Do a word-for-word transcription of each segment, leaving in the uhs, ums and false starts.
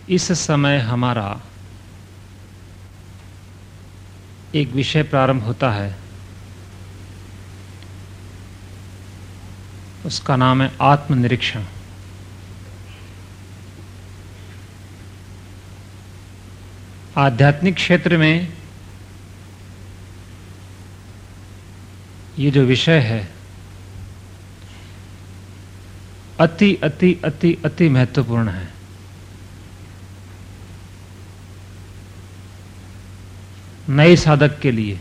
इस समय हमारा एक विषय प्रारंभ होता है, उसका नाम है आत्मनिरीक्षण। आध्यात्मिक क्षेत्र में ये जो विषय है अति अति अति अति महत्वपूर्ण है। नए साधक के लिए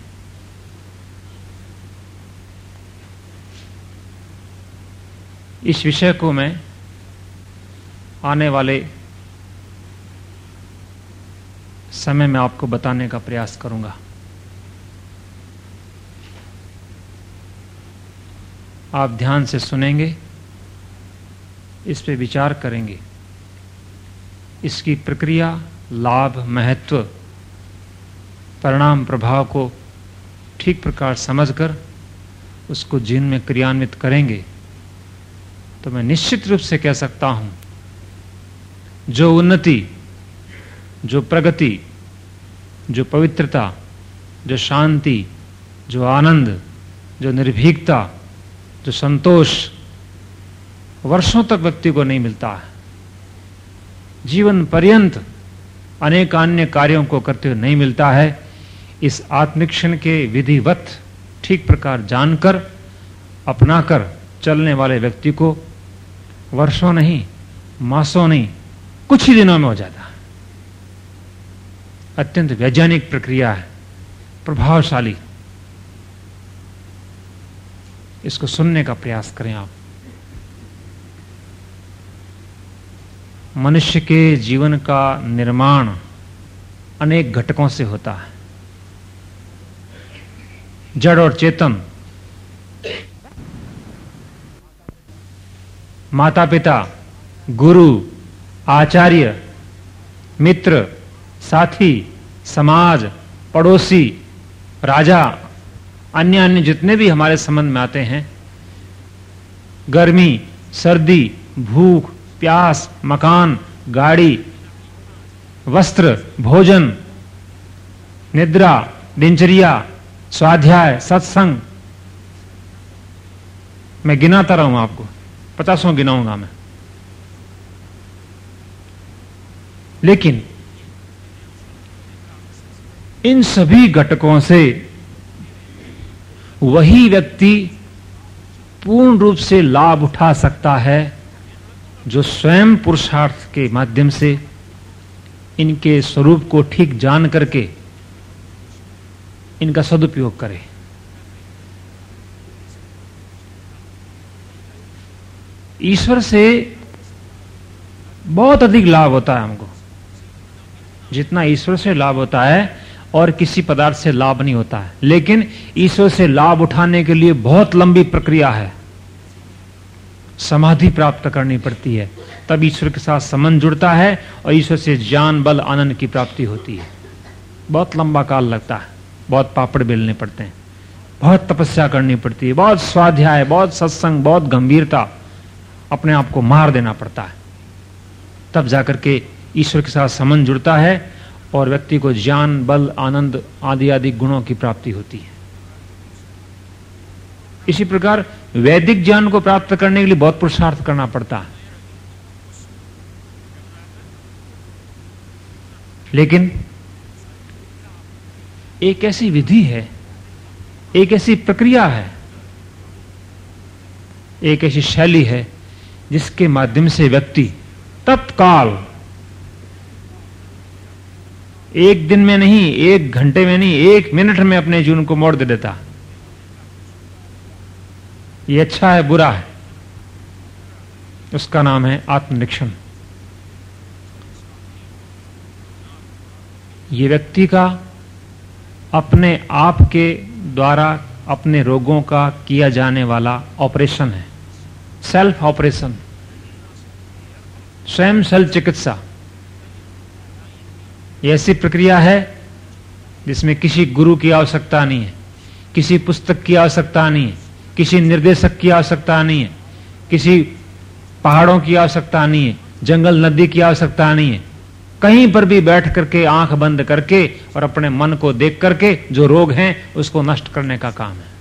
इस विषय को मैं आने वाले समय में आपको बताने का प्रयास करूंगा। आप ध्यान से सुनेंगे, इस पे विचार करेंगे, इसकी प्रक्रिया, लाभ, महत्व, परिणाम, प्रभाव को ठीक प्रकार समझकर उसको जीवन में क्रियान्वित करेंगे तो मैं निश्चित रूप से कह सकता हूं, जो उन्नति, जो प्रगति, जो पवित्रता, जो शांति, जो आनंद, जो निर्भीकता, जो संतोष वर्षों तक व्यक्ति को नहीं मिलता है, जीवन पर्यंत अनेक अन्य कार्यों को करते हुए नहीं मिलता है, इस आत्मनिरीक्षण के विधिवत ठीक प्रकार जानकर अपनाकर चलने वाले व्यक्ति को वर्षों नहीं, मासों नहीं, कुछ ही दिनों में हो जाता है। अत्यंत वैज्ञानिक प्रक्रिया है, प्रभावशाली। इसको सुनने का प्रयास करें आप। मनुष्य के जीवन का निर्माण अनेक घटकों से होता है, जड़ और चेतन। माता पिता, गुरु, आचार्य, मित्र, साथी, समाज, पड़ोसी, राजा, अन्य अन्य जितने भी हमारे संबंध में आते हैं, गर्मी, सर्दी, भूख, प्यास, मकान, गाड़ी, वस्त्र, भोजन, निद्रा, दिनचर्या, स्वाध्याय, सत्संग, मैं गिनाता रहूंगा आपको, पचासों गिनाऊंगा मैं। लेकिन इन सभी घटकों से वही व्यक्ति पूर्ण रूप से लाभ उठा सकता है जो स्वयं पुरुषार्थ के माध्यम से इनके स्वरूप को ठीक जान करके इनका सदुपयोग करे। ईश्वर से बहुत अधिक लाभ होता है हमको, जितना ईश्वर से लाभ होता है और किसी पदार्थ से लाभ नहीं होता है। लेकिन ईश्वर से लाभ उठाने के लिए बहुत लंबी प्रक्रिया है, समाधि प्राप्त करनी पड़ती है, तब ईश्वर के साथ संबंध जुड़ता है और ईश्वर से ज्ञान, बल, आनंद की प्राप्ति होती है। बहुत लंबा काल लगता है, बहुत पापड़ बेलने पड़ते हैं, बहुत तपस्या करनी पड़ती है, बहुत स्वाध्याय, बहुत सत्संग, बहुत गंभीरता, अपने आप को मार देना पड़ता है, तब जाकर के ईश्वर के साथ संबंध जुड़ता है और व्यक्ति को ज्ञान, बल, आनंद आदि आदि गुणों की प्राप्ति होती है। इसी प्रकार वैदिक ज्ञान को प्राप्त करने के लिए बहुत पुरुषार्थ करना पड़ता है। लेकिन एक ऐसी विधि है, एक ऐसी प्रक्रिया है, एक ऐसी शैली है जिसके माध्यम से व्यक्ति तत्काल, एक दिन में नहीं, एक घंटे में नहीं, एक मिनट में अपने जीवन को मोड़ दे देता। ये अच्छा है, बुरा है, उसका नाम है आत्मनिरीक्षण। ये व्यक्ति का अपने आप के द्वारा अपने रोगों का किया जाने वाला ऑपरेशन है, सेल्फ ऑपरेशन, स्वयं सेल्फ चिकित्सा। ये ऐसी प्रक्रिया है जिसमें किसी गुरु की आवश्यकता नहीं है, किसी पुस्तक की आवश्यकता नहीं है, किसी निर्देशक की आवश्यकता नहीं है, किसी पहाड़ों की आवश्यकता नहीं है, जंगल नदी की आवश्यकता नहीं है। कहीं पर भी बैठ करके आंख बंद करके और अपने मन को देख करके जो रोग हैं उसको नष्ट करने का काम है।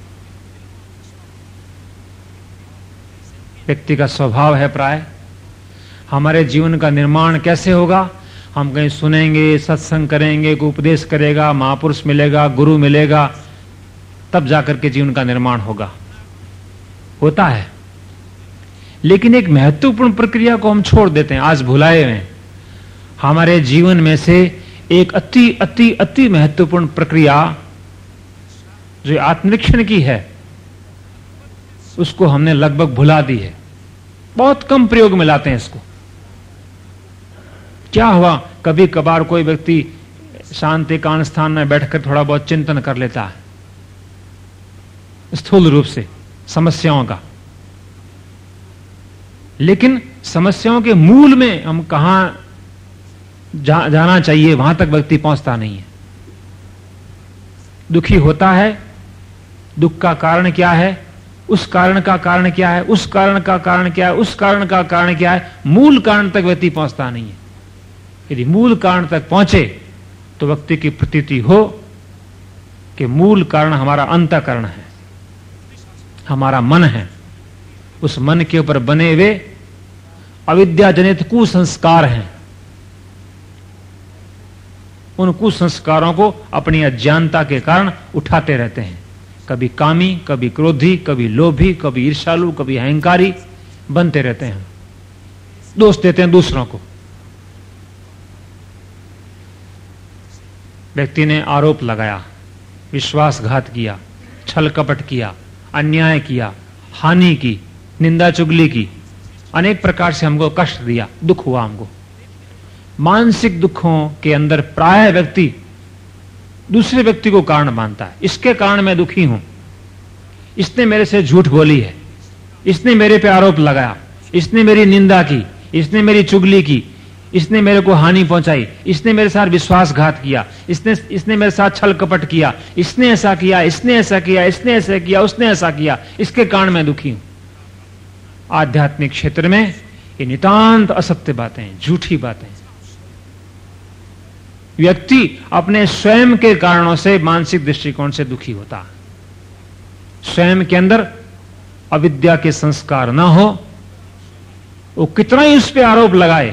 व्यक्ति का स्वभाव है प्राय, हमारे जीवन का निर्माण कैसे होगा? हम कहीं सुनेंगे, सत्संग करेंगे, कोई उपदेश करेगा, महापुरुष मिलेगा, गुरु मिलेगा, तब जाकर के जीवन का निर्माण होगा, होता है। लेकिन एक महत्वपूर्ण प्रक्रिया को हम छोड़ देते हैं, आज भुलाए हुए हैं। हमारे जीवन में से एक अति अति अति महत्वपूर्ण प्रक्रिया जो आत्मनिरीक्षण की है, उसको हमने लगभग भुला दी है। बहुत कम प्रयोग में लाते हैं इसको। क्या हुआ, कभी कभार कोई व्यक्ति शांति एकांत स्थान में बैठकर थोड़ा बहुत चिंतन कर लेता है, स्थूल रूप से समस्याओं का, लेकिन समस्याओं के मूल में हम कहां जा, जाना चाहिए वहां तक व्यक्ति पहुंचता नहीं है। दुखी होता है, दुख का कारण क्या है, उस कारण का कारण क्या है, उस कारण का कारण क्या है, उस कारण का कारण क्या है, मूल कारण तक व्यक्ति पहुंचता नहीं है। यदि मूल कारण तक पहुंचे तो व्यक्ति की प्रतीति हो कि मूल कारण हमारा अंतःकरण है, हमारा मन है। उस मन के ऊपर बने हुए अविद्या जनित कुसंस्कार हैं। उन कुसंस्कारों को अपनी अज्ञानता के कारण उठाते रहते हैं। कभी कामी, कभी क्रोधी, कभी लोभी, कभी ईर्ष्यालु, कभी अहंकारी बनते रहते हैं। दोष देते हैं दूसरों को। व्यक्ति ने आरोप लगाया, विश्वासघात किया, छल कपट किया, अन्याय किया, हानि की, निंदा चुगली की, अनेक प्रकार से हमको कष्ट दिया, दुख हुआ हमको। मानसिक दुखों के अंदर प्राय व्यक्ति दूसरे व्यक्ति को कारण मानता है। इसके कारण मैं दुखी हूं, इसने मेरे से झूठ बोली है, इसने मेरे पे आरोप लगाया, इसने मेरी निंदा की, इसने मेरी चुगली की, इसने मेरे को हानि पहुंचाई, इसने मेरे साथ विश्वासघात किया, इसने इसने मेरे साथ छल कपट किया, इसने ऐसा किया, इसने ऐसा किया, इसने ऐसा किया, उसने ऐसा किया, इसके कारण मैं दुखी हूं। आध्यात्मिक क्षेत्र में ये नितांत असत्य बातें हैं, झूठी बातें। व्यक्ति अपने स्वयं के कारणों से मानसिक दृष्टिकोण से दुखी होता है। स्वयं के अंदर अविद्या के संस्कार न हो, वो कितना ही उस पर आरोप लगाए,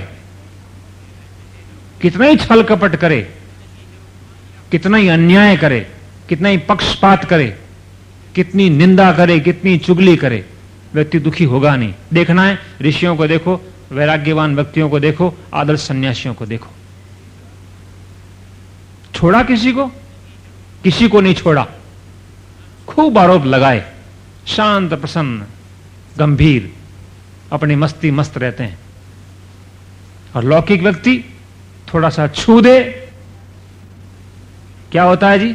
कितना ही छल कपट करे, कितना ही अन्याय करे, कितना ही पक्षपात करे, कितनी निंदा करे, कितनी चुगली करे, व्यक्ति दुखी होगा नहीं। देखना है, ऋषियों को देखो, वैराग्यवान व्यक्तियों को देखो, आदर्श सन्यासियों को देखो। छोड़ा किसी को? किसी को नहीं छोड़ा। खूब आरोप लगाए, शांत प्रसन्न गंभीर अपनी मस्ती मस्त रहते हैं। और लौकिक व्यक्ति थोड़ा सा छू दे, क्या होता है जी?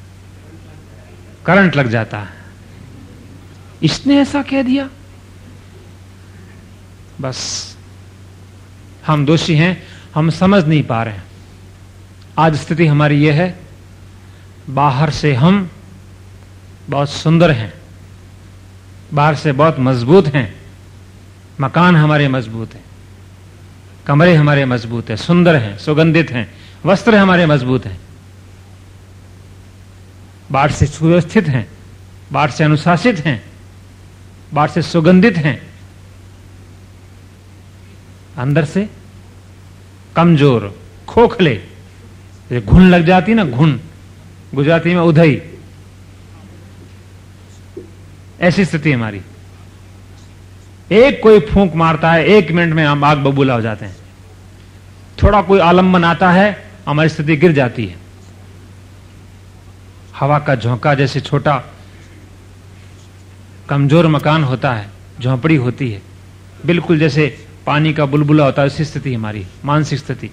करंट लग जाता है। इसने ऐसा कह दिया, बस हम दोषी हैं, हम समझ नहीं पा रहे हैं। आज स्थिति हमारी यह है, बाहर से हम बहुत सुंदर हैं, बाहर से बहुत मजबूत हैं, मकान हमारे मजबूत हैं, कमरे हमारे मजबूत हैं, सुंदर हैं, सुगंधित हैं, वस्त्र हमारे मजबूत हैं, बाहर से सुव्यवस्थित हैं, बाहर से अनुशासित हैं, बाहर से सुगंधित हैं, अंदर से कमजोर, खोखले, घुन लग जाती ना, घुन, गुजराती में उधई, ऐसी स्थिति हमारी। एक कोई फूंक मारता है, एक मिनट में हम आग बबूला हो जाते हैं। थोड़ा कोई आलम्बन आता है, हमारी स्थिति गिर जाती है। हवा का झोंका जैसे छोटा कमजोर मकान होता है, झोंपड़ी होती है, बिल्कुल जैसे पानी का बुलबुला होता है, उसी स्थिति हमारी मानसिक स्थिति।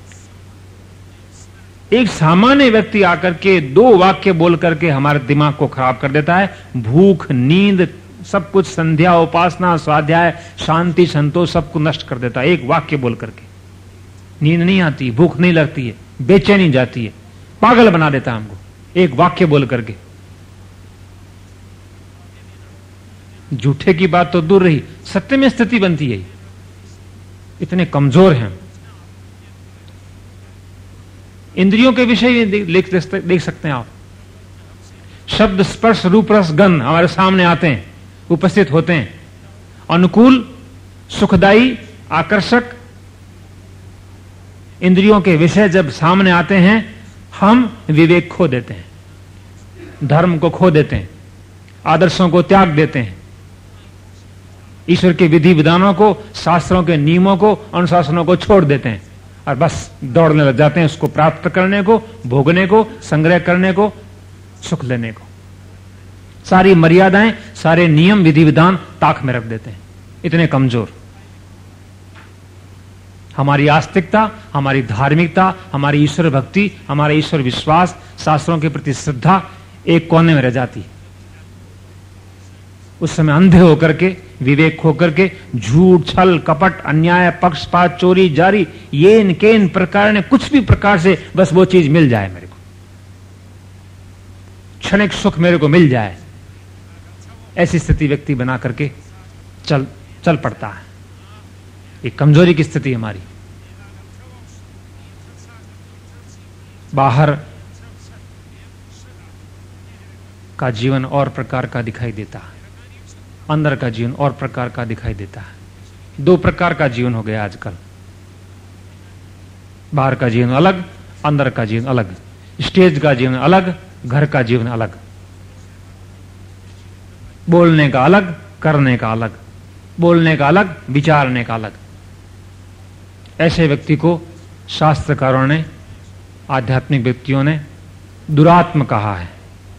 एक सामान्य व्यक्ति आकर के दो वाक्य बोल करके हमारे दिमाग को खराब कर देता है। भूख, नींद, सब कुछ, संध्या, उपासना, स्वाध्याय, शांति, संतोष, सब कुछ नष्ट कर देता है एक वाक्य बोल करके। नींद नहीं आती, भूख नहीं लगती है, बेचैनी जाती है, पागल बना देता है हमको एक वाक्य बोल करके। झूठे की बात तो दूर रही, सत्य में स्थिति बनती है। इतने कमजोर हैं, इंद्रियों के विषय देख देख सकते हैं आप। शब्द, स्पर्श, रूप, रस, गंध हमारे सामने आते हैं, उपस्थित होते हैं, अनुकूल, सुखदाई, आकर्षक। इंद्रियों के विषय जब सामने आते हैं, हम विवेक खो देते हैं, धर्म को खो देते हैं, आदर्शों को त्याग देते हैं, ईश्वर के विधि विधानों को, शास्त्रों के नियमों को, अनुशासनों को छोड़ देते हैं और बस दौड़ने लग जाते हैं उसको प्राप्त करने को, भोगने को, संग्रह करने को, सुख लेने को। सारी मर्यादाएं, सारे नियम, विधि विधान ताक में रख देते हैं। इतने कमजोर। हमारी आस्तिकता, हमारी धार्मिकता, हमारी ईश्वर भक्ति, हमारा ईश्वर विश्वास, शास्त्रों के प्रति श्रद्धा एक कोने में रह जाती है। उस समय अंधे होकर के, विवेक होकर के झूठ, छल, कपट, अन्याय, पक्षपात, चोरी, जारी, ये इनके इन प्रकार ने कुछ भी प्रकार से बस वो चीज मिल जाए मेरे को, क्षणिक सुख मेरे को मिल जाए, ऐसी स्थिति व्यक्ति बना करके चल चल पड़ता है। ये कमजोरी की स्थिति हमारी। बाहर का जीवन और प्रकार का दिखाई देता है, अंदर का जीवन और प्रकार का दिखाई देता है। दो प्रकार का जीवन हो गया आजकल। बाहर का जीवन अलग, अंदर का जीवन अलग, स्टेज का जीवन अलग, घर का जीवन अलग, बोलने का अलग, करने का अलग, बोलने का अलग, विचारने का अलग। ऐसे व्यक्ति को शास्त्रकारों ने, आध्यात्मिक व्यक्तियों ने दुरात्म कहा है,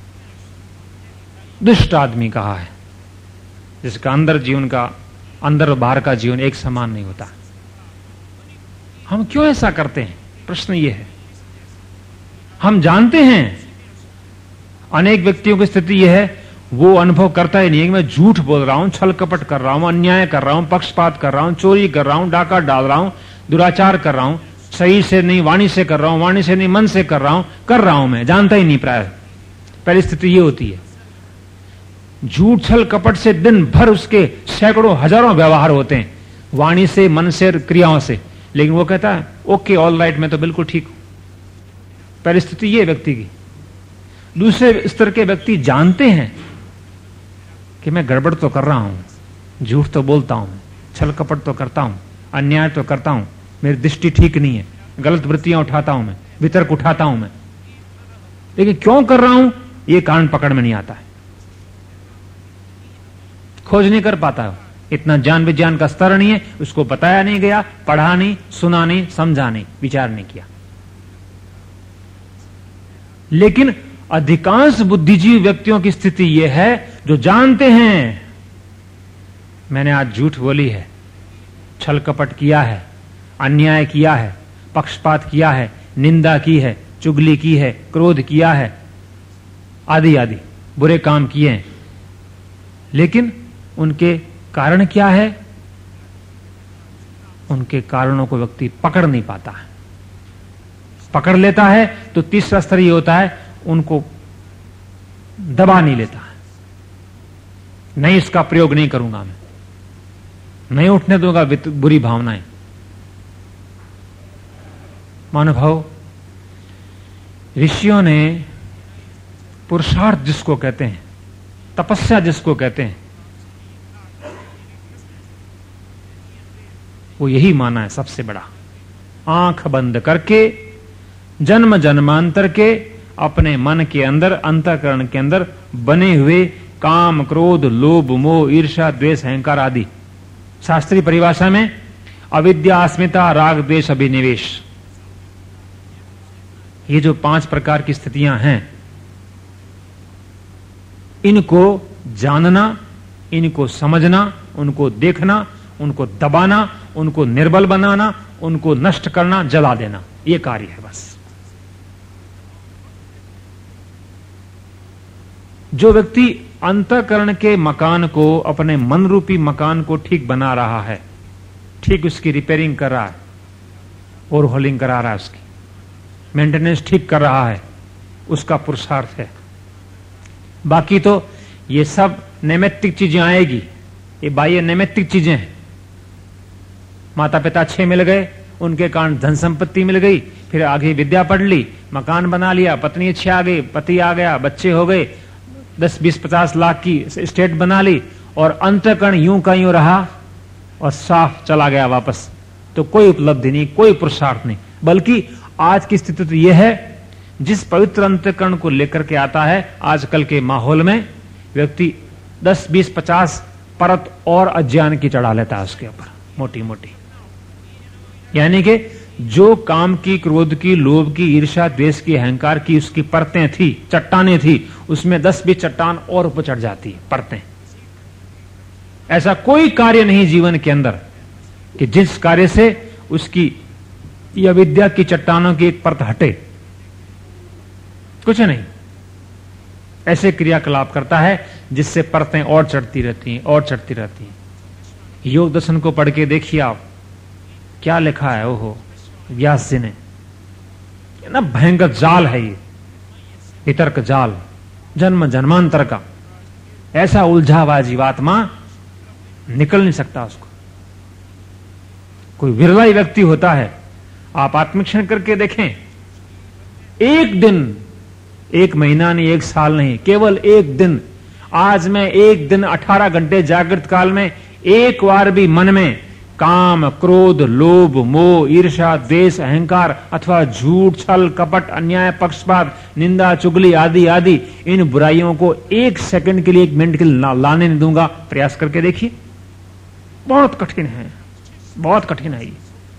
दुष्ट आदमी कहा है, जिसका अंदर जीवन का, अंदर और बाहर का जीवन एक समान नहीं होता। हम क्यों ऐसा करते हैं? प्रश्न यह है। हम जानते हैं, अनेक व्यक्तियों की स्थिति यह है, वो अनुभव करता ही नहीं है कि मैं झूठ बोल रहा हूं, छल कपट कर रहा हूं, अन्याय कर रहा हूं, पक्षपात कर रहा हूं, चोरी कर रहा हूं, डाका डाल रहा हूं, दुराचार कर रहा हूं, सही से नहीं वाणी से कर रहा हूं, वाणी से नहीं मन से कर रहा हूं, कर रहा हूं मैं, जानता ही नहीं। प्राय पहली स्थिति ये होती है। झूठ छल कपट से दिन भर उसके सैकड़ों हजारों व्यवहार होते हैं, वाणी से, मन से, क्रियाओं से, लेकिन वो कहता है ओके ऑल राइट, मैं तो बिल्कुल ठीक हूं। पहली स्थिति ये व्यक्ति की। दूसरे स्तर के व्यक्ति जानते हैं कि मैं गड़बड़ तो कर रहा हूं, झूठ तो बोलता हूं, छल कपट तो करता हूं, अन्याय तो करता हूं, मेरी दृष्टि ठीक नहीं है, गलत वृत्तियां उठाता हूं मैं, वितर्क उठाता हूं मैं, लेकिन क्यों कर रहा हूं ये कारण पकड़ में नहीं आता है, खोज नहीं कर पाता है। इतना ज्ञान विज्ञान का स्तर नहीं है, उसको बताया नहीं गया, पढ़ा नहीं, सुना नहीं, समझा नहीं, विचार नहीं किया। लेकिन अधिकांश बुद्धिजीवी व्यक्तियों की स्थिति यह है जो जानते हैं मैंने आज झूठ बोली है, छल कपट किया है, अन्याय किया है, पक्षपात किया है, निंदा की है, चुगली की है, क्रोध किया है, आदि आदि बुरे काम किए हैं, लेकिन उनके कारण क्या है? उनके कारणों को व्यक्ति पकड़ नहीं पाता है। पकड़ लेता है तो तीसरा स्तर ये होता है, उनको दबा नहीं लेता है। नहीं, इसका प्रयोग नहीं करूंगा मैं, नहीं उठने दूंगा बुरी भावनाएं। महानुभाव, ऋषियों ने पुरुषार्थ जिसको कहते हैं, तपस्या जिसको कहते हैं, वो यही माना है सबसे बड़ा। आंख बंद करके जन्म जन्मांतर के अपने मन के अंदर, अंतःकरण के अंदर बने हुए काम, क्रोध, लोभ, मोह, ईर्ष्या, द्वेष, अहंकार आदि, शास्त्रीय परिभाषा में अविद्या, अस्मिता, राग, द्वेष, अभिनिवेश, ये जो पांच प्रकार की स्थितियां हैं, इनको जानना, इनको समझना, उनको देखना, उनको दबाना, उनको निर्बल बनाना, उनको नष्ट करना, जला देना, ये कार्य है बस। जो व्यक्ति अंतःकरण के मकान को, अपने मन रूपी मकान को ठीक बना रहा है, ठीक उसकी रिपेयरिंग कर रहा है, ओवरहॉलिंग करा रहा है, उसकी मेंटेनेंस ठीक कर रहा है, उसका पुरुषार्थ है। बाकी तो ये सब नैमित्तिक चीजें आएगी, ये बाह्य नैमित्तिक चीजें हैं। माता पिता अच्छे मिल गए, उनके कारण धन संपत्ति मिल गई, फिर आगे विद्या पढ़ ली, मकान बना लिया, पत्नी अच्छी आ गई, पति आ गया, बच्चे हो गए, दस बीस पचास लाख की स्टेट बना ली, और अंतःकरण यूं का यूं रहा और साफ चला गया वापस। तो कोई उपलब्धि नहीं, कोई पुरुषार्थ नहीं। बल्कि आज की स्थिति तो यह है, जिस पवित्र अंतःकरण को लेकर के आता है, आजकल के माहौल में व्यक्ति दस बीस पचास परत और अज्ञान की चढ़ा लेता है उसके ऊपर, मोटी मोटी। यानी कि जो काम की, क्रोध की, लोभ की, ईर्ष्या, द्वेष की, अहंकार की उसकी परतें थी, चट्टानें थी, उसमें दस बीस चट्टान और ऊपर चढ़ जाती है, परतें। ऐसा कोई कार्य नहीं जीवन के अंदर कि जिस कार्य से उसकी यह विद्या की चट्टानों की एक परत हटे, कुछ नहीं। ऐसे क्रियाकलाप करता है जिससे परतें और चढ़ती रहती हैं, और चढ़ती रहती हैं। योग दर्शन को पढ़ के देखिए आप, क्या लिखा है। ओहो, व्यास जी ने, ना भयंकर जाल है ये, वितर्क जाल, जन्म जन्मांतर का। ऐसा उलझा हुआ जीवात्मा निकल नहीं सकता उसको। कोई विरला ही व्यक्ति होता है, आप आत्मक्षण करके देखें, एक दिन, एक महीना नहीं, एक साल नहीं, केवल एक दिन। आज मैं एक दिन अठारह घंटे जागृत काल में एक बार भी मन में काम, क्रोध, लोभ, मोह, ईर्ष्या, द्वेष, अहंकार अथवा झूठ, छल, कपट, अन्याय, पक्षपात, निंदा, चुगली आदि आदि इन बुराइयों को एक सेकंड के लिए, एक मिनट के लिए लाने नहीं दूंगा। प्रयास करके देखिए, बहुत कठिन है, बहुत कठिन है ये।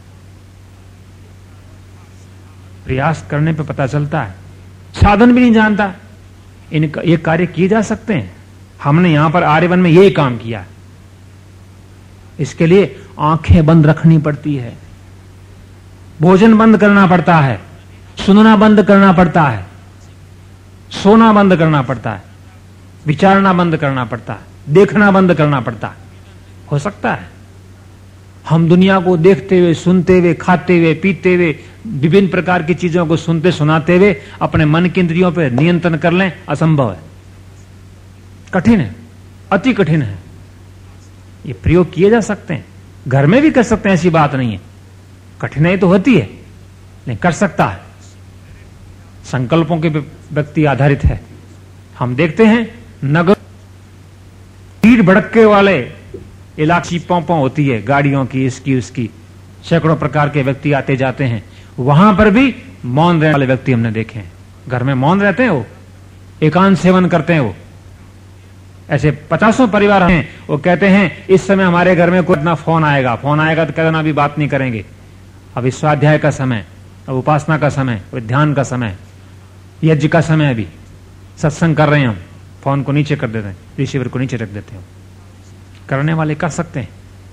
प्रयास करने पे पता चलता है, साधन भी नहीं जानता। इन ये कार्य किए जा सकते हैं। हमने यहां पर आर्यवन में यही काम किया। इसके लिए आंखें बंद रखनी पड़ती है, भोजन बंद करना पड़ता है, सुनना बंद करना पड़ता है, सोना बंद करना पड़ता है, विचारना बंद करना पड़ता है, देखना बंद करना पड़ता है। हो सकता है हम दुनिया को देखते हुए, सुनते हुए, खाते हुए, पीते हुए, विभिन्न प्रकार की चीजों को सुनते सुनाते हुए अपने मन की इंद्रियों पर नियंत्रण कर लें, असंभव है, कठिन है, अति कठिन है। ये प्रयोग किए जा सकते हैं, घर में भी कर सकते हैं, ऐसी बात नहीं है। कठिनाई तो होती है, नहीं कर सकता है। संकल्पों के व्यक्ति आधारित है। हम देखते हैं नगर भीड़ भड़के वाले इलाके, पोंपों होती है गाड़ियों की, इसकी उसकी, सैकड़ों प्रकार के व्यक्ति आते जाते हैं। वहां पर भी मौन रहने वाले व्यक्ति हमने देखे हैं। घर में मौन रहते हैं, वो एकांत सेवन करते हैं। वो ऐसे पचासों परिवार हैं, वो कहते हैं इस समय हमारे घर में कोई इतना फोन आएगा, फोन आएगा तो कहना अभी बात नहीं करेंगे, अभी स्वाध्याय का समय, अब उपासना का समय, ध्यान का समय, यज्ञ का समय, अभी सत्संग कर रहे हैं हम, फोन को नीचे कर देते हैं, रिसीवर को नीचे रख देते हैं। करने वाले कर सकते हैं।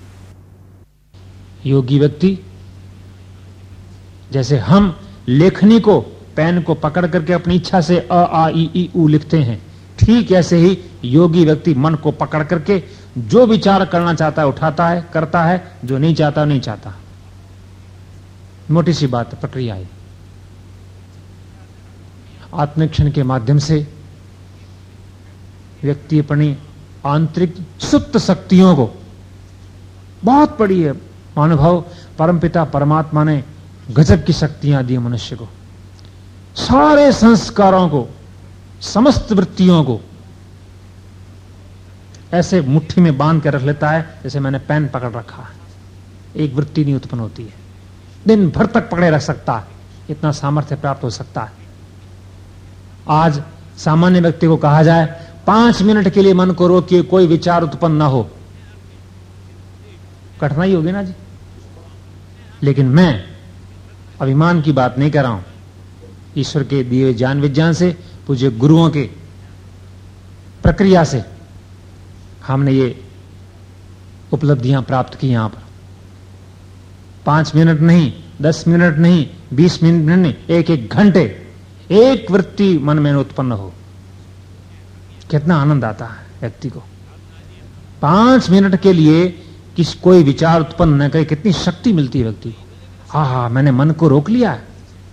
योगी व्यक्ति, जैसे हम लेखनी को, पेन को पकड़ करके अपनी इच्छा से अ आ इ ई उ लिखते हैं, ठीक ऐसे ही योगी व्यक्ति मन को पकड़ करके जो विचार करना चाहता है उठाता है, करता है, जो नहीं चाहता नहीं चाहता। मोटी सी बात, प्रक्रिया है। आत्मनिरीक्षण के माध्यम से व्यक्ति अपनी आंतरिक सुप्त शक्तियों को, बहुत बड़ी है अनुभव, परमपिता परमात्मा ने गजब की शक्तियां दी मनुष्य को। सारे संस्कारों को, समस्त वृत्तियों को ऐसे मुट्ठी में बांध कर रख लेता है जैसे मैंने पेन पकड़ रखा है। एक वृत्ति नहीं उत्पन्न होती है, दिन भर तक पकड़े रख सकता है, इतना सामर्थ्य प्राप्त हो सकता है। आज सामान्य व्यक्ति को कहा जाए पांच मिनट के लिए मन को रोकिए, कोई विचार उत्पन्न ना हो, कठिनाई होगी ना जी। लेकिन मैं अभिमान की बात नहीं कर रहा हूं, ईश्वर के दिए ज्ञान विज्ञान से, पूज्य गुरुओं के प्रक्रिया से हमने ये उपलब्धियां प्राप्त की। यहां पर पांच मिनट नहीं, दस मिनट नहीं, बीस मिनट नहीं, एक एक घंटे एक वृत्ति मन में उत्पन्न हो, कितना आनंद आता है व्यक्ति को। पांच मिनट के लिए किस कोई विचार उत्पन्न न करे, कितनी शक्ति मिलती है व्यक्ति को। हा हा मैंने मन को रोक लिया है।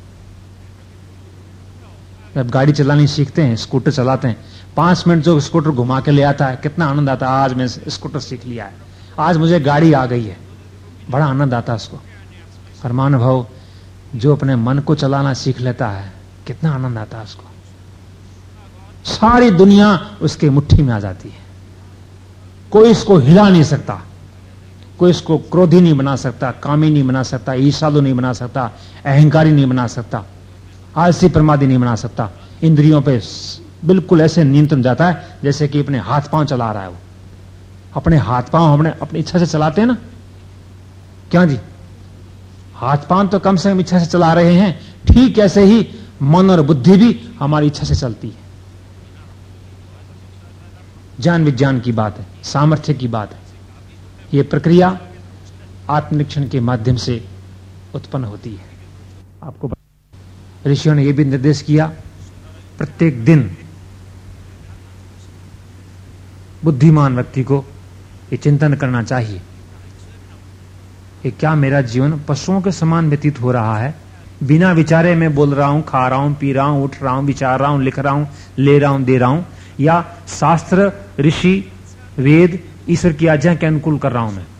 जब गाड़ी चलानी सीखते हैं, स्कूटर चलाते हैं, पांच मिनट जो स्कूटर घुमा के ले आता है, कितना आनंद आता है। आज मैं स्कूटर सीख लिया है, आज मुझे गाड़ी आ गई है, बड़ा आनंद आता है उसको। परमानुभव जो अपने मन को चलाना सीख लेता है, कितना आनंद आता है उसको। सारी दुनिया उसके मुट्ठी में आ जाती है। कोई इसको हिला नहीं सकता, कोई इसको क्रोधी नहीं बना सकता, कामी नहीं बना सकता, ईर्ष्यालु नहीं बना सकता, अहंकारी नहीं बना सकता, आलसी प्रमादी नहीं बना सकता। इंद्रियों पे बिल्कुल ऐसे नियंत्रण जाता है जैसे कि अपने हाथ पांव चला रहा है। वो अपने हाथ पांव हमने अपनी इच्छा से चलाते हैं ना, क्या जी? हाथ पांव तो कम से कम इच्छा से चला रहे हैं, ठीक ऐसे ही मन और बुद्धि भी हमारी इच्छा से चलती है। ज्ञान विज्ञान की बात है, सामर्थ्य की बात है। यह प्रक्रिया आत्मनिरीक्षण के माध्यम से उत्पन्न होती है। आपको ऋषियों ने यह भी निर्देश किया, प्रत्येक दिन बुद्धिमान व्यक्ति को ये चिंतन करना चाहिए कि क्या मेरा जीवन पशुओं के समान व्यतीत हो रहा है? बिना विचारे मैं बोल रहा हूं, खा रहा हूं, पी रहा हूं, उठ रहा हूं, विचार रहा हूं, लिख रहा हूं, ले रहा हूं, दे रहा हूं, या शास्त्र, ऋषि, वेद, ईश्वर की आज्ञा के अनुकूल कर रहा हूं मैं?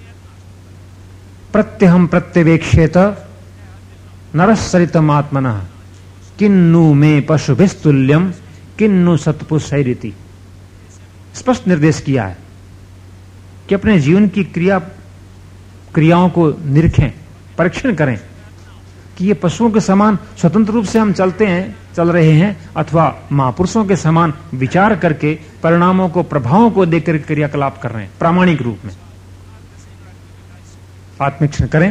प्रत्यहम प्रत्यवेक्षेत नरसरितम आत्मनः किन्नु में पशुभिस्तुल्यम किन्नु सत्पुरुषैरिति। स्पष्ट निर्देश किया है कि अपने जीवन की क्रिया क्रियाओं को निरखें, परीक्षण करें कि ये पशुओं के समान स्वतंत्र रूप से हम चलते हैं, चल रहे हैं, अथवा महापुरुषों के समान विचार करके परिणामों को, प्रभावों को देखकर क्रियाकलाप कर रहे हैं प्रामाणिक रूप में। आत्मनिरीक्षण करें,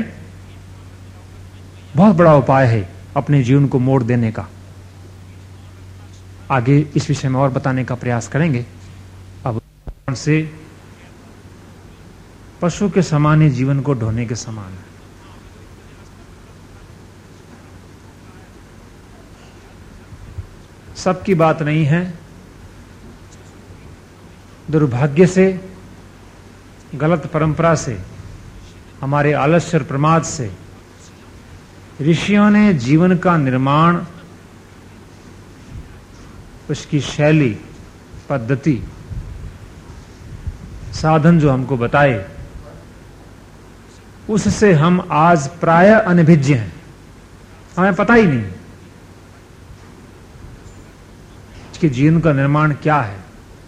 बहुत बड़ा उपाय है अपने जीवन को मोड़ देने का। आगे इस विषय में और बताने का प्रयास करेंगे। अब से पशु के समान ही जीवन को ढोने के समान है। सबकी बात नहीं है। दुर्भाग्य से, गलत परंपरा से, हमारे आलस्य और प्रमाद से ऋषियों ने जीवन का निर्माण, उसकी शैली, पद्धति, साधन जो हमको बताए, उससे हम आज प्रायः अनभिज्ञ हैं। हमें पता ही नहीं कि जीवन का निर्माण क्या है,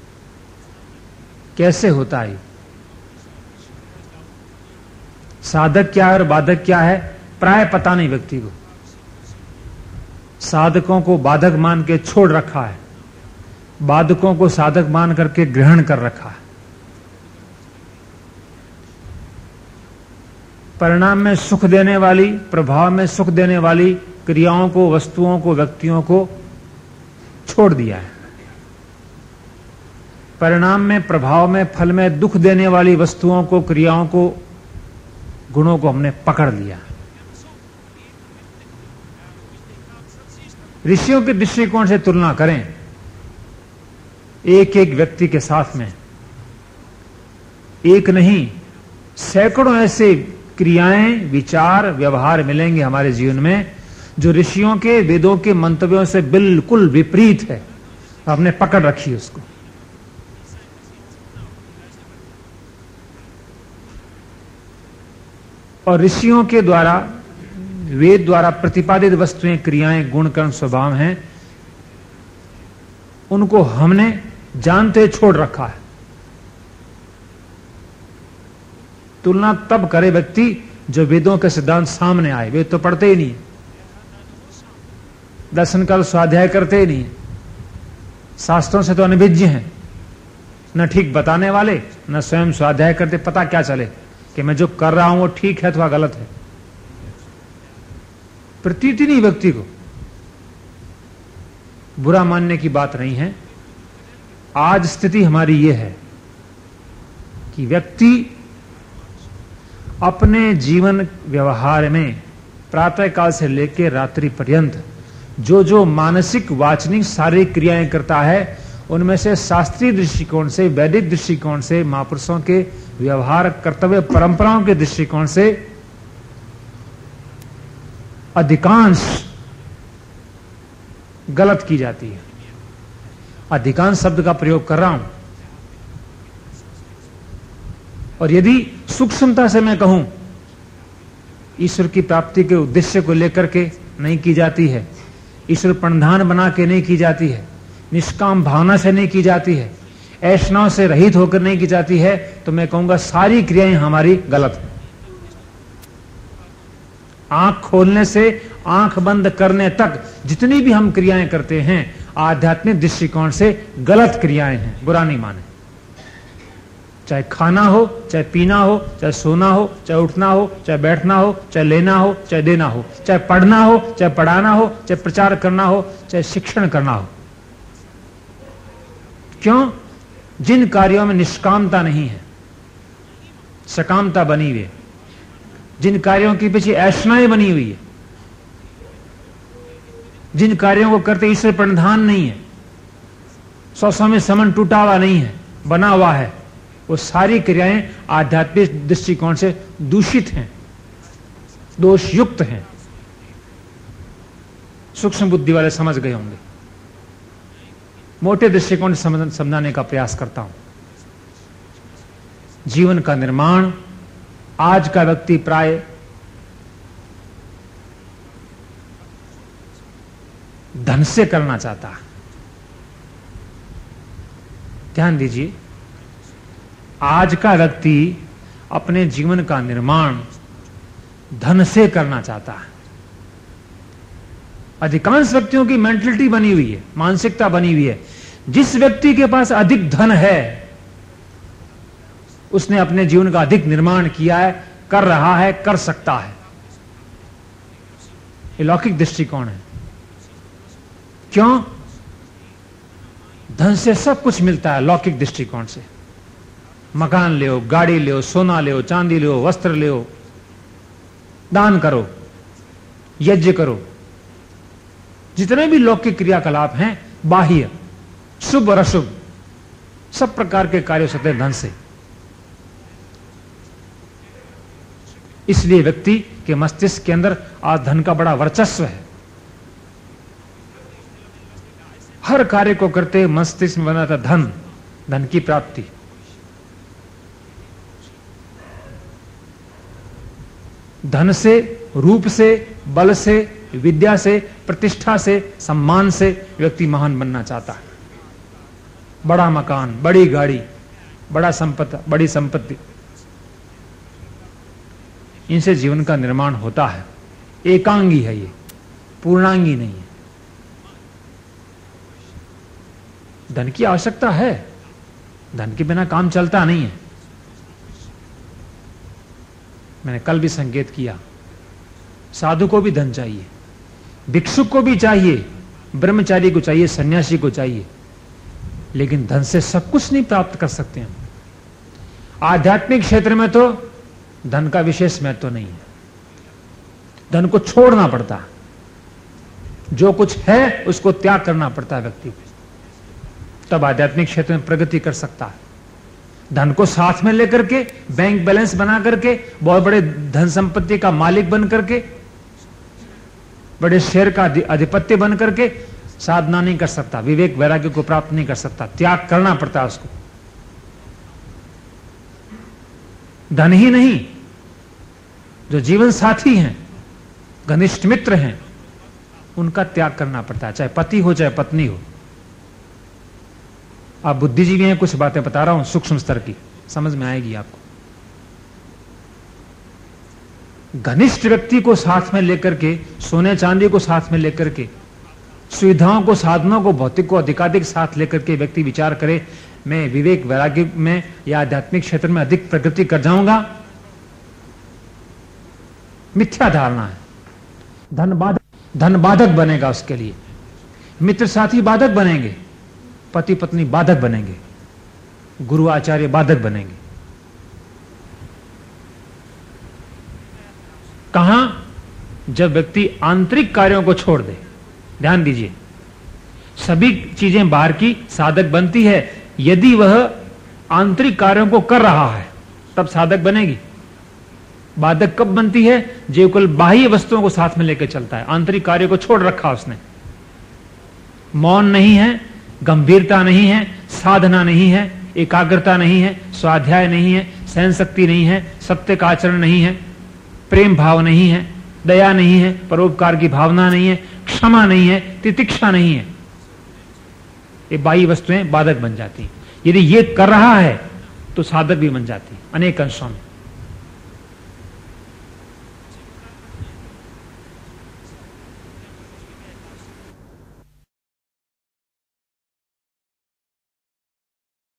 कैसे होता है, साधक क्या है और बाधक क्या है, प्राय पता नहीं व्यक्ति को। साधकों को बाधक मान के छोड़ रखा है, बाधकों को साधक मान करके ग्रहण कर रखा है। परिणाम में सुख देने वाली, प्रभाव में सुख देने वाली क्रियाओं को, वस्तुओं को, व्यक्तियों को छोड़ दिया है। परिणाम में, प्रभाव में, फल में दुख देने वाली वस्तुओं को, क्रियाओं को, गुणों को हमने पकड़ लिया। ऋषियों के दृष्टिकोण से तुलना करें एक एक व्यक्ति के साथ में, एक नहीं सैकड़ों ऐसे क्रियाएं, विचार, व्यवहार मिलेंगे हमारे जीवन में जो ऋषियों के, वेदों के मंतव्यों से बिल्कुल विपरीत है। आपने पकड़ रखी उसको। और ऋषियों के द्वारा, वेद द्वारा प्रतिपादित वस्तुएं, क्रियाएं, गुण, कर्म, स्वभाव हैं, उनको हमने जानते छोड़ रखा है। तुलना तब करे व्यक्ति जो वेदों के सिद्धांत सामने आए। वेद तो पढ़ते ही नहीं, दर्शन का स्वाध्याय करते ही नहीं, शास्त्रों से तो अनभिज्ञ हैं, न ठीक बताने वाले, न स्वयं स्वाध्याय करते। पता क्या चले कि मैं जो कर रहा हूं वो ठीक है अथवा गलत है। प्रतीति नहीं व्यक्ति को। बुरा मानने की बात नहीं है। आज स्थिति हमारी ये है कि व्यक्ति अपने जीवन व्यवहार में प्रातःकाल से लेकर रात्रि पर्यंत जो जो मानसिक, वाचनिक, शारीरिक क्रियाएं करता है, उनमें से शास्त्रीय दृष्टिकोण से, वैदिक दृष्टिकोण से, महापुरुषों के व्यवहार, कर्तव्य, परंपराओं के दृष्टिकोण से अधिकांश गलत की जाती है। अधिकांश शब्द का प्रयोग कर रहा हूं। और यदि सूक्ष्मता से मैं कहूं ईश्वर की प्राप्ति के उद्देश्य को लेकर के नहीं की जाती है, ईश्वर प्रणधान बना के नहीं की जाती है, निष्काम भावना से नहीं की जाती है, ऐषणाओं से रहित होकर नहीं की जाती है, तो मैं कहूंगा सारी क्रियाएं हमारी गलत हैं। आंख खोलने से आंख बंद करने तक जितनी भी हम क्रियाएं करते हैं आध्यात्मिक दृष्टिकोण से गलत क्रियाएं हैं, बुरा नहीं माने। चाहे खाना हो, चाहे पीना हो, चाहे सोना हो, चाहे उठना हो, चाहे बैठना हो, चाहे लेना हो, चाहे देना हो, चाहे पढ़ना हो, चाहे पढ़ाना हो, चाहे प्रचार करना हो, चाहे शिक्षण करना हो। क्यों? जिन कार्यों में निष्कामता नहीं है, सकामता बनी हुई है, जिन कार्यों के पीछे ऐषणाएं बनी हुई है, जिन कार्यों को करते ईश्वर प्रणधान नहीं है, सौ सौ में समन टूटा हुआ नहीं है, बना हुआ है, वो सारी क्रियाएं आध्यात्मिक दृष्टिकोण से दूषित हैं, दोषयुक्त हैं। सूक्ष्म बुद्धि वाले समझ गए होंगे। मोटे दृष्टिकोण से समझाने का प्रयास करता हूं। जीवन का निर्माण आज का व्यक्ति प्राय धन से करना चाहता है। ध्यान दीजिए, आज का व्यक्ति अपने जीवन का निर्माण धन से करना चाहता है। अधिकांश व्यक्तियों की मेंटलिटी बनी हुई है, मानसिकता बनी हुई है, जिस व्यक्ति के पास अधिक धन है उसने अपने जीवन का अधिक निर्माण किया है, कर रहा है, कर सकता है। ये लौकिक दृष्टिकोण है। क्यों? धन से सब कुछ मिलता है। लौकिक दृष्टिकोण से मकान ले, गाड़ी ले, सोना ले, चांदी ले, वस्त्र ले, दान करो, यज्ञ करो, जितने भी लौकिक क्रियाकलाप हैं, बाह्य शुभ और अशुभ सब प्रकार के कार्य होते हैं धन से। इसलिए व्यक्ति के मस्तिष्क के अंदर आज धन का बड़ा वर्चस्व है। हर कार्य को करते मस्तिष्क में बना था धन, धन की प्राप्ति। धन से, रूप से, बल से, विद्या से, प्रतिष्ठा से, सम्मान से व्यक्ति महान बनना चाहता है। बड़ा मकान, बड़ी गाड़ी, बड़ा संपत्ति, बड़ी संपत्ति, इनसे जीवन का निर्माण होता है। एकांगी है ये, पूर्णांगी नहीं है। धन की आवश्यकता है, धन के बिना काम चलता नहीं है। मैंने कल भी संकेत किया, साधु को भी धन चाहिए, भिक्षुक को भी चाहिए, ब्रह्मचारी को चाहिए, सन्यासी को चाहिए, लेकिन धन से सब कुछ नहीं प्राप्त कर सकते हम। आध्यात्मिक क्षेत्र में तो धन का विशेष महत्व तो नहीं है। धन को छोड़ना पड़ता है, जो कुछ है उसको त्याग करना पड़ता है व्यक्ति को, तब आध्यात्मिक क्षेत्र में प्रगति कर सकता है। धन को साथ में लेकर के, बैंक बैलेंस बना करके, बहुत बड़े धन संपत्ति का मालिक बन करके, बड़े शेयर का अधिपत्य बन करके साधना नहीं कर सकता, विवेक वैराग्य को प्राप्त नहीं कर सकता। त्याग करना पड़ता है उसको। धन ही नहीं, जो जीवन साथी हैं, घनिष्ठ मित्र हैं, उनका त्याग करना पड़ता है, चाहे पति हो चाहे पत्नी हो। आप बुद्धिजीवी हैं, कुछ बातें बता रहा हूं सूक्ष्म स्तर की, समझ में आएगी आपको। घनिष्ठ व्यक्ति को साथ में लेकर के, सोने चांदी को साथ में लेकर के, सुविधाओं को, साधनों को, भौतिक को अधिकाधिक साथ लेकर के व्यक्ति विचार करे, मैं विवेक वैराग्य में या आध्यात्मिक क्षेत्र में अधिक प्रगति कर जाऊंगा, मिथ्या धारणा है। धन बाधक, धन बाधक बनेगा उसके लिए, मित्र साथी बाधक बनेंगे, पति पत्नी बाधक बनेंगे, गुरु आचार्य बाधक बनेंगे। कहां? जब व्यक्ति आंतरिक कार्यों को छोड़ दे। ध्यान दीजिए, सभी चीजें बाहर की साधक बनती है, यदि वह आंतरिक कार्यों को कर रहा है तब साधक बनेगी। बाधक कब बनती है? जो केवल बाह्य वस्तुओं को साथ में लेकर चलता है, आंतरिक कार्य को छोड़ रखा उसने, मौन नहीं है, गंभीरता नहीं है, साधना नहीं है, एकाग्रता नहीं है, स्वाध्याय नहीं है, सहन शक्ति नहीं है, सत्य का आचरण नहीं है, प्रेम भाव नहीं है, दया नहीं है, परोपकार की भावना नहीं है, क्षमा नहीं है, तितिक्षा नहीं है, ये बाह्य वस्तुएं बाधक बन जाती हैं। यदि ये कर रहा है तो साधक भी बन जाती है अनेक अंशों में।